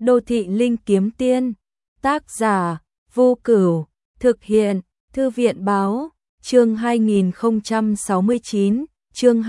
Đô thị linh kiếm tiên, tác giả Vô Cửu, thực hiện Thư viện báo, chương 2069, chương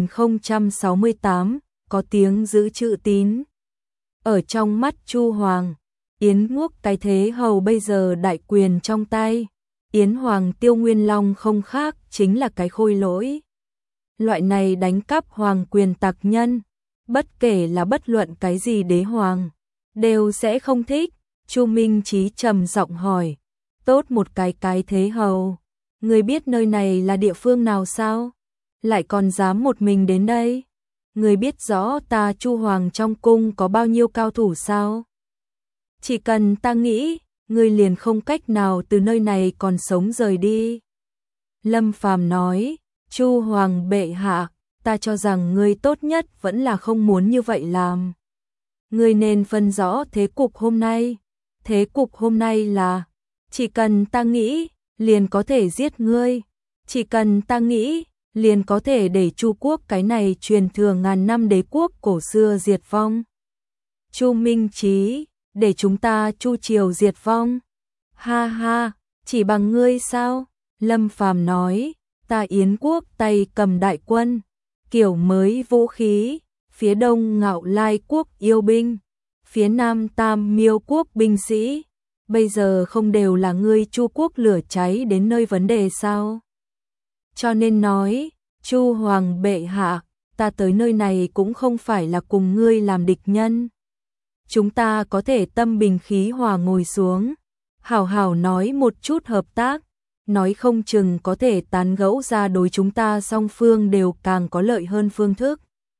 2068, có tiếng giữ chữ tín. Ở trong mắt Chu Hoàng, Yến Quốc cái thế hầu bây giờ đại quyền trong tay, Yến Hoàng Tiêu Nguyên Long không khác chính là cái khôi lỗi. Loại này đánh cắp hoàng quyền tặc nhân, bất kể là bất luận cái gì đế hoàng, đều sẽ không thích. Chu Minh Chí trầm giọng hỏi, tốt một cái thế hầu, người biết nơi này là địa phương nào sao? Lại còn dám một mình đến đây? Người biết rõ ta Chu Hoàng trong cung có bao nhiêu cao thủ sao? Chỉ cần ta nghĩ, người liền không cách nào từ nơi này còn sống rời đi. Lâm Phàm nói, Chu Hoàng bệ hạ, ta cho rằng ngươi tốt nhất vẫn là không muốn như vậy làm. Ngươi nên phân rõ thế cục hôm nay. Thế cục hôm nay là, chỉ cần ta nghĩ, liền có thể giết ngươi. Chỉ cần ta nghĩ, liền có thể để Chu quốc cái này truyền thừa ngàn năm đế quốc cổ xưa diệt vong. Chu Minh Chí, để chúng ta Chu triều diệt vong. Ha ha, chỉ bằng ngươi sao? Lâm Phàm nói, ta Yến quốc tay cầm đại quân, kiểu mới vũ khí, phía đông Ngạo Lai quốc yêu binh, phía nam Tam Miêu quốc binh sĩ, bây giờ không đều là ngươi Chu quốc lửa cháy đến nơi vấn đề sao? Cho nên nói, Chu Hoàng bệ hạ, ta tới nơi này cũng không phải là cùng ngươi làm địch nhân. Chúng ta có thể tâm bình khí hòa ngồi xuống, hảo hảo nói một chút hợp tác, nói không chừng có thể tán gẫu ra đối chúng ta song phương đều càng có lợi hơn phương thức.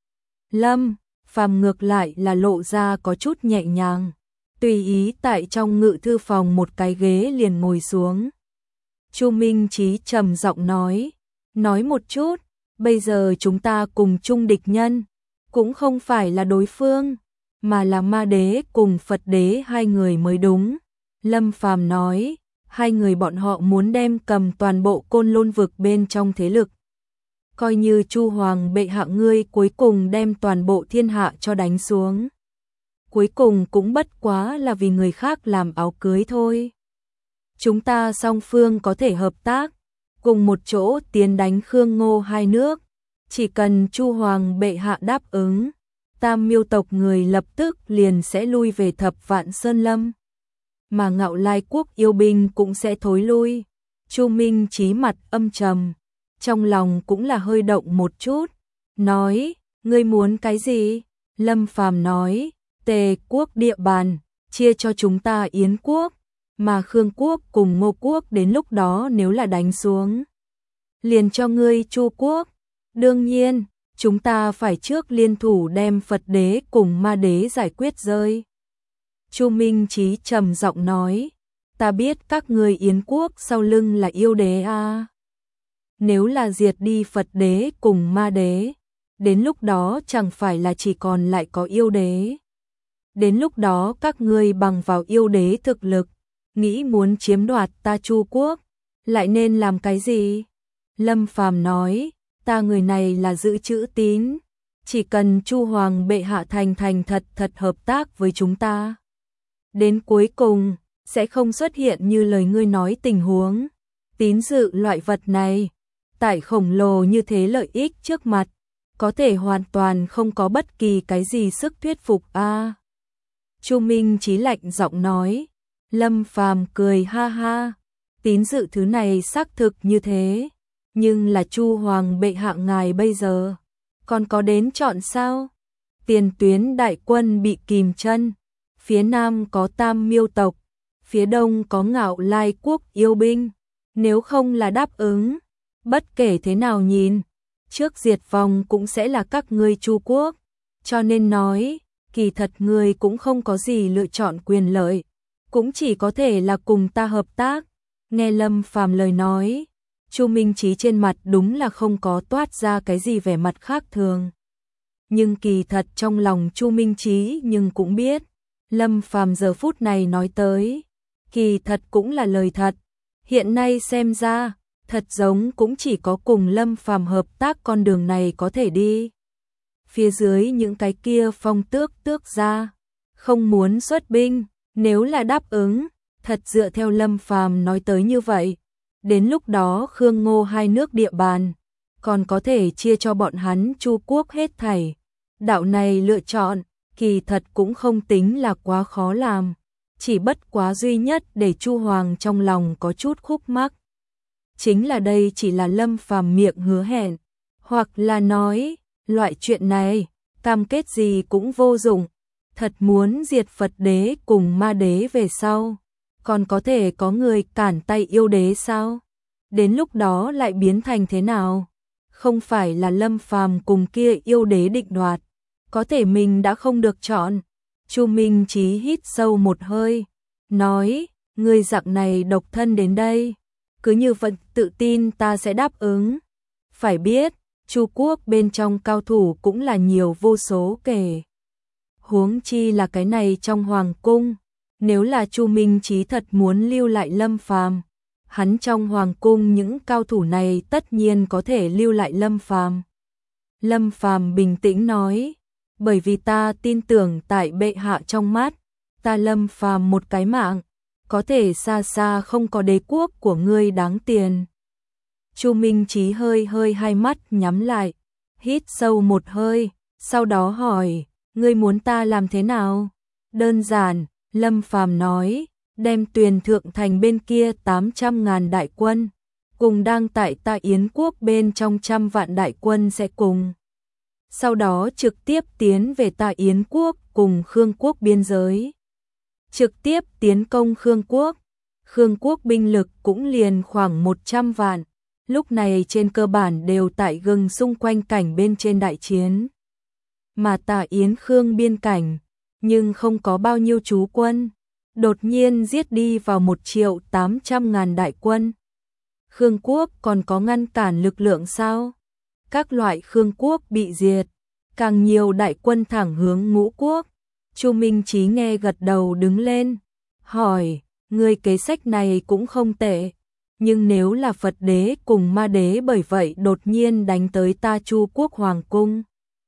Lâm Phàm ngược lại là lộ ra có chút nhẹ nhàng, tùy ý tại trong ngự thư phòng một cái ghế liền ngồi xuống. Chu Minh Chí trầm giọng nói một chút, bây giờ chúng ta cùng chung địch nhân, cũng không phải là đối phương, mà là ma đế cùng Phật đế hai người mới đúng. Lâm Phàm nói, hai người bọn họ muốn đem cầm toàn bộ Côn Lôn vực bên trong thế lực. Coi như Chu Hoàng bệ hạ ngươi cuối cùng đem toàn bộ thiên hạ cho đánh xuống. Cuối cùng cũng bất quá là vì người khác làm áo cưới thôi. Chúng ta song phương có thể hợp tác, cùng một chỗ tiến đánh Khương Ngô hai nước. Chỉ cần Chu Hoàng bệ hạ đáp ứng, Tam Miêu tộc người lập tức liền sẽ lui về Thập Vạn Sơn Lâm. Mà Ngạo Lai quốc yêu binh cũng sẽ thối lui. Chu Minh Chí mặt âm trầm, trong lòng cũng là hơi động một chút, nói, ngươi muốn cái gì? Lâm Phàm nói, Tề quốc địa bàn, chia cho chúng ta Yến quốc, mà Khương quốc cùng Ngô quốc đến lúc đó nếu là đánh xuống, liền cho ngươi Chu quốc. Đương nhiên, chúng ta phải trước liên thủ đem Phật đế cùng ma đế giải quyết rơi. Chu Minh Chí trầm giọng nói, ta biết các ngươi Yến quốc sau lưng là yêu đế a. Nếu là diệt đi Phật đế cùng ma đế, đến lúc đó chẳng phải là chỉ còn lại có yêu đế. Đến lúc đó các ngươi bằng vào yêu đế thực lực, nghĩ muốn chiếm đoạt ta Chu quốc, lại nên làm cái gì? Lâm Phàm nói, ta người này là giữ chữ tín, chỉ cần Chu Hoàng bệ hạ thành thật hợp tác với chúng ta, đến cuối cùng sẽ không xuất hiện như lời ngươi nói tình huống. Tín dự loại vật này, tại khổng lồ như thế lợi ích trước mặt, có thể hoàn toàn không có bất kỳ cái gì sức thuyết phục a. Chu Minh Chí lạnh giọng nói. Lâm Phàm cười ha ha, tín dự thứ này xác thực như thế, nhưng là Chu Hoàng bệ hạ ngài bây giờ còn có đến chọn sao? Tiền tuyến đại quân bị kìm chân, phía nam có Tam Miêu tộc, phía đông có Ngạo Lai quốc yêu binh, nếu không là đáp ứng, bất kể thế nào nhìn, trước diệt vong cũng sẽ là các ngươi Chu quốc, cho nên nói, kỳ thật ngươi cũng không có gì lựa chọn quyền lợi, cũng chỉ có thể là cùng ta hợp tác. Nghe Lâm Phàm lời nói, Chu Minh Chí trên mặt đúng là không có toát ra cái gì vẻ mặt khác thường. Nhưng kỳ thật trong lòng Chu Minh Chí nhưng cũng biết, Lâm Phàm giờ phút này nói tới, kỳ thật cũng là lời thật. Hiện nay xem ra, thật giống cũng chỉ có cùng Lâm Phàm hợp tác con đường này có thể đi. Phía dưới những cái kia phong tước gia, không muốn xuất binh, nếu là đáp ứng, thật dựa theo Lâm Phàm nói tới như vậy, đến lúc đó Khương Ngô hai nước địa bàn, còn có thể chia cho bọn hắn Chu quốc hết thảy. Đạo này lựa chọn, kỳ thật cũng không tính là quá khó làm, chỉ bất quá duy nhất để Chu Hoàng trong lòng có chút khúc mắc. Chính là đây chỉ là Lâm Phàm miệng hứa hẹn, hoặc là nói, loại chuyện này, cam kết gì cũng vô dụng, thật muốn diệt Phật đế cùng ma đế về sau, còn có thể có người cản tay yêu đế sao? Đến lúc đó lại biến thành thế nào? Không phải là Lâm Phàm cùng kia yêu đế định đoạt, có thể mình đã không được chọn. Chu Minh Chí hít sâu một hơi, nói, người dạng này độc thân đến đây, cứ như vậy tự tin ta sẽ đáp ứng. Phải biết, Chu quốc bên trong cao thủ cũng là nhiều vô số kể. Huống chi là cái này trong hoàng cung, nếu là Chu Minh Chí thật muốn lưu lại Lâm Phàm, hắn trong hoàng cung những cao thủ này tất nhiên có thể lưu lại Lâm Phàm. Lâm Phàm bình tĩnh nói, bởi vì ta tin tưởng tại bệ hạ trong mắt, ta Lâm Phàm một cái mạng, có thể xa xa không có đế quốc của ngươi đáng tiền. Chu Minh Chí hơi hai mắt nhắm lại, hít sâu một hơi, sau đó hỏi, ngươi muốn ta làm thế nào? Đơn giản, Lâm Phàm nói, đem Tuyền Thượng Thành bên kia 800.000 đại quân, cùng đang tại ta Yến quốc bên trong 100 vạn đại quân sẽ cùng. Sau đó trực tiếp tiến về ta Yến quốc cùng Khương quốc biên giới. Trực tiếp tiến công Khương quốc. Khương quốc binh lực cũng liền khoảng 100 vạn. Lúc này trên cơ bản đều tại gừng xung quanh cảnh bên trên đại chiến. Mà ta Yến Khương biên cảnh, nhưng không có bao nhiêu trú quân. Đột nhiên giết đi vào 1.800.000 đại quân. Khương quốc còn có ngăn cản lực lượng sao? Các loại Khương quốc bị diệt, càng nhiều đại quân thẳng hướng Ngũ quốc. Chu Minh Chí nghe gật đầu đứng lên, hỏi, người kế sách này cũng không tệ, nhưng nếu là Phật đế cùng ma đế bởi vậy đột nhiên đánh tới ta Chu quốc hoàng cung.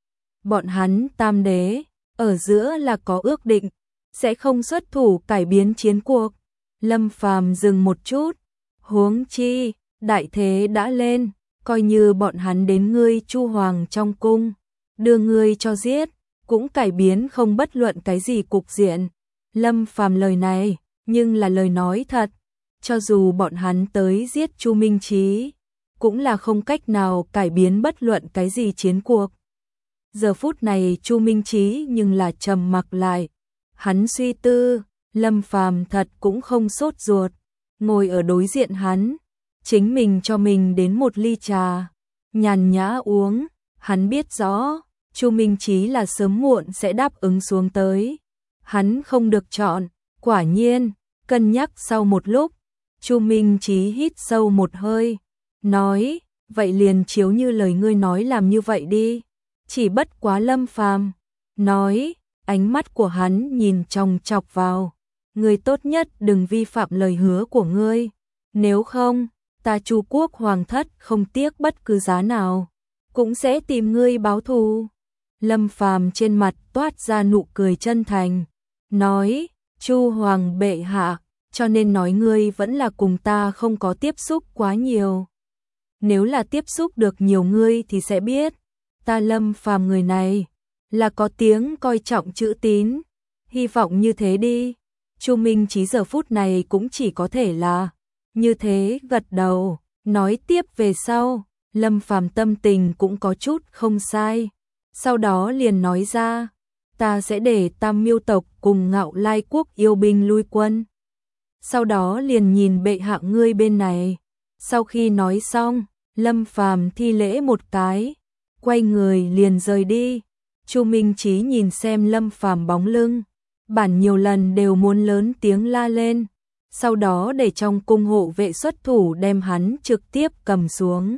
Bọn hắn tam đế, ở giữa là có ước định, sẽ không xuất thủ cải biến chiến cuộc. Lâm Phàm dừng một chút, huống chi, đại thế đã lên, coi như bọn hắn đến ngươi Chu hoàng trong cung, đưa ngươi cho giết, cũng cải biến không bất luận cái gì cục diện. Lâm Phàm lời này, nhưng là lời nói thật, cho dù bọn hắn tới giết Chu Minh Chí, cũng là không cách nào cải biến bất luận cái gì chiến cuộc. Giờ phút này Chu Minh Chí nhưng là trầm mặc lại, hắn suy tư, Lâm Phàm thật cũng không sốt ruột, ngồi ở đối diện hắn, chính mình cho mình đến một ly trà, nhàn nhã uống, hắn biết rõ, Chu Minh Chí là sớm muộn sẽ đáp ứng xuống tới. Hắn không được chọn, quả nhiên, cân nhắc sau một lúc, Chu Minh Chí hít sâu một hơi, nói, vậy liền chiếu như lời ngươi nói làm như vậy đi. Chỉ bất quá Lâm Phàm nói, ánh mắt của hắn nhìn chòng chọc vào, ngươi tốt nhất đừng vi phạm lời hứa của ngươi, nếu không, ta Chu quốc hoàng thất không tiếc bất cứ giá nào, cũng sẽ tìm ngươi báo thù. Lâm Phàm trên mặt toát ra nụ cười chân thành, nói, Chu hoàng bệ hạ, cho nên nói ngươi vẫn là cùng ta không có tiếp xúc quá nhiều. Nếu là tiếp xúc được nhiều ngươi thì sẽ biết, ta Lâm Phàm người này, là có tiếng coi trọng chữ tín, hy vọng như thế đi. Chu Minh Chí giờ phút này cũng chỉ có thể là, như thế gật đầu, nói tiếp về sau, Lâm Phàm tâm tình cũng có chút không sai. Sau đó liền nói ra, ta sẽ để Tam Miêu tộc cùng Ngạo Lai quốc yêu binh lui quân. Sau đó liền nhìn bệ hạ ngươi bên này. Sau khi nói xong, Lâm Phàm thi lễ một cái, quay người liền rời đi. Chu Minh Chí nhìn xem Lâm Phàm bóng lưng, bản nhiều lần đều muốn lớn tiếng la lên, sau đó để trong cung hộ vệ xuất thủ đem hắn trực tiếp cầm xuống.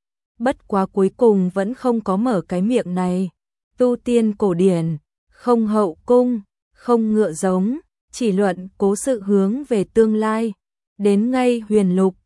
Bất quá cuối cùng vẫn không có mở cái miệng này. Tu tiên cổ điển, không hậu cung, không ngựa giống, chỉ luận cố sự hướng về tương lai. Đến ngay huyền lục,